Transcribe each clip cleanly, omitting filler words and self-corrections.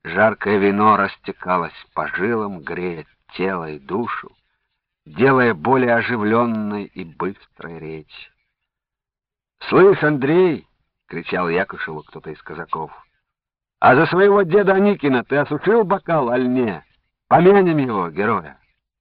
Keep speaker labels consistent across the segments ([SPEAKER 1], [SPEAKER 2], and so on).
[SPEAKER 1] Жаркое вино растекалось по жилам, грея тело и душу, делая более оживленной и быстрой речь. «Слышь, Андрей!» — кричал Якушеву кто-то из казаков. «А за своего деда Аникина ты осушил бокал, аль не? Помянем его, героя!»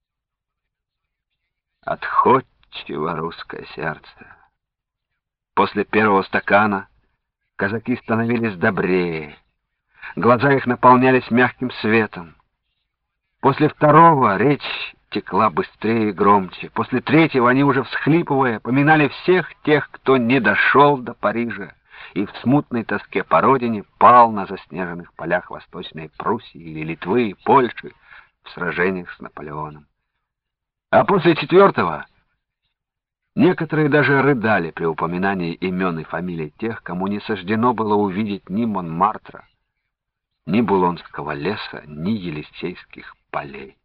[SPEAKER 1] Отходчиво русское сердце. После первого стакана казаки становились добрее, глаза их наполнялись мягким светом. После второго речь текла быстрее и громче. После третьего они уже всхлипывая поминали всех тех, кто не дошел до Парижа и в смутной тоске по родине пал на заснеженных полях Восточной Пруссии или Литвы и Польши в сражениях с Наполеоном. А после четвертого некоторые даже рыдали при упоминании имен и фамилий тех, кому не суждено было увидеть ни Монмартра, ни Булонского леса, ни Елисейских полей.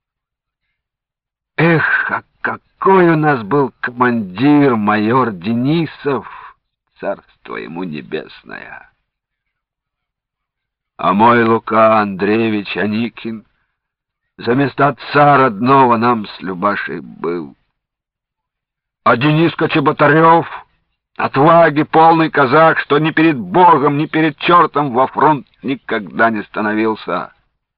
[SPEAKER 1] Эх, а какой у нас был командир, майор Денисов, царство ему небесное! А мой Лука Андреевич Аникин за место отца родного нам с Любашей был. А Дениска Чеботарев, отваги полный казак, что ни перед Богом, ни перед чертом во фронт никогда не становился.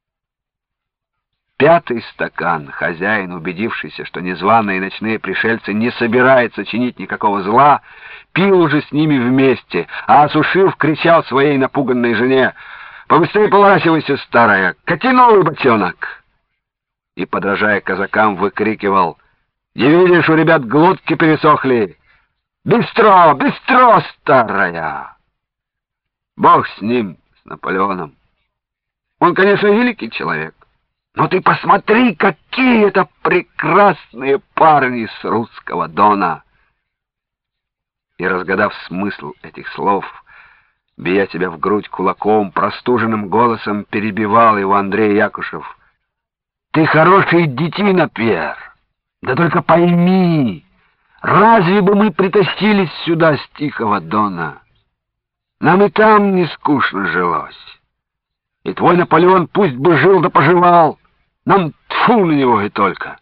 [SPEAKER 1] Пятый стакан хозяин, убедившийся, что незваные ночные пришельцы не собираются чинить никакого зла, пил уже с ними вместе, а осушив, кричал своей напуганной жене: «Побыстрее поворачивайся, старая, кати новый бочонок!» И, подражая казакам, выкрикивал: «Не видишь, у ребят глотки пересохли! Бистро, бистро, старая!» Бог с ним, с Наполеоном. Он, конечно, великий человек, но ты посмотри, какие это прекрасные парни с русского Дона!» И, разгадав смысл этих слов, бия себя в грудь кулаком, простуженным голосом перебивал его Андрей Якушев: «Ты хороший детина, Пьер! Да только пойми, разве бы мы притащились сюда с Тихого Дона? Нам и там не скучно жилось. И твой Наполеон пусть бы жил да поживал, нам тьфу на него и только.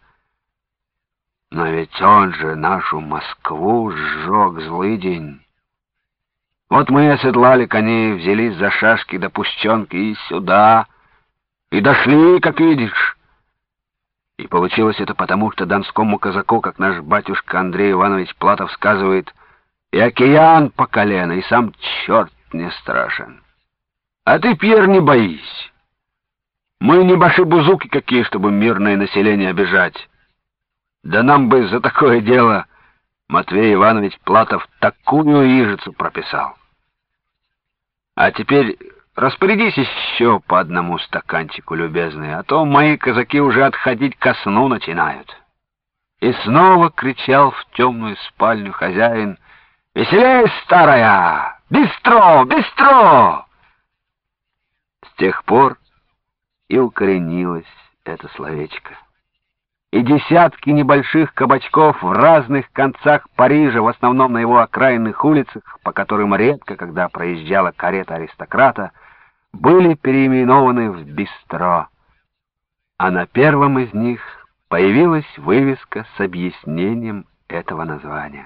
[SPEAKER 1] Но ведь он же нашу Москву сжег, злыдень. Вот мы оседлали коней, взялись за шашки да пущенки и сюда, и дошли, как видишь». И получилось это потому, что донскому казаку, как наш батюшка Андрей Иванович Платов сказывает, и океан по колено, и сам черт не страшен. А ты, Пьер, не боись. Мы не башибузуки какие, чтобы мирное население обижать. Да нам бы за такое дело Матвей Иванович Платов такую ижицу прописал. А теперь распорядись еще по одному стаканчику, любезный, а то мои казаки уже отходить ко сну начинают». И снова кричал в темную спальню хозяин: «Веселей, старая! Бистро! Бистро!» С тех пор и укоренилось это словечко. И десятки небольших кабачков в разных концах Парижа, в основном на его окраинных улицах, по которым редко, когда проезжала карета аристократа, были переименованы в бистро. А на первом из них появилась вывеска с объяснением этого названия.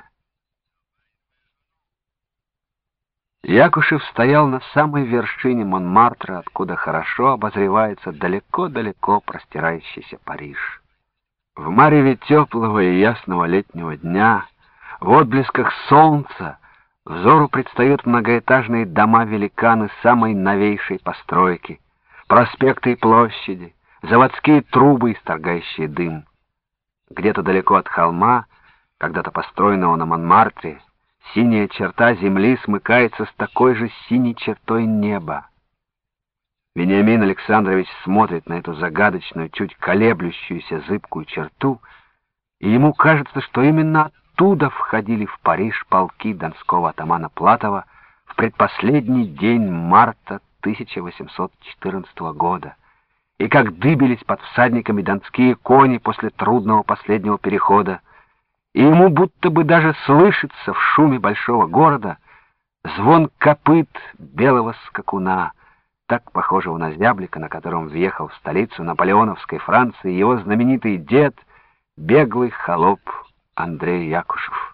[SPEAKER 1] Якушев стоял на самой вершине Монмартра, откуда хорошо обозревается далеко-далеко простирающийся Париж. В мареве теплого и ясного летнего дня, в отблесках солнца, взору предстают многоэтажные дома-великаны самой новейшей постройки, проспекты и площади, заводские трубы, исторгающие дым. Где-то далеко от холма, когда-то построенного на Монмартре, синяя черта земли смыкается с такой же синей чертой неба. Вениамин Александрович смотрит на эту загадочную, чуть колеблющуюся зыбкую черту, и ему кажется, что именно оттуда входили в Париж полки донского атамана Платова в предпоследний день марта 1814 года, и как дыбились под всадниками донские кони после трудного последнего перехода, и ему будто бы даже слышится в шуме большого города звон копыт белого скакуна, так похожего на зяблика, на котором въехал в столицу наполеоновской Франции его знаменитый дед, беглый холоп Андрей Якушев.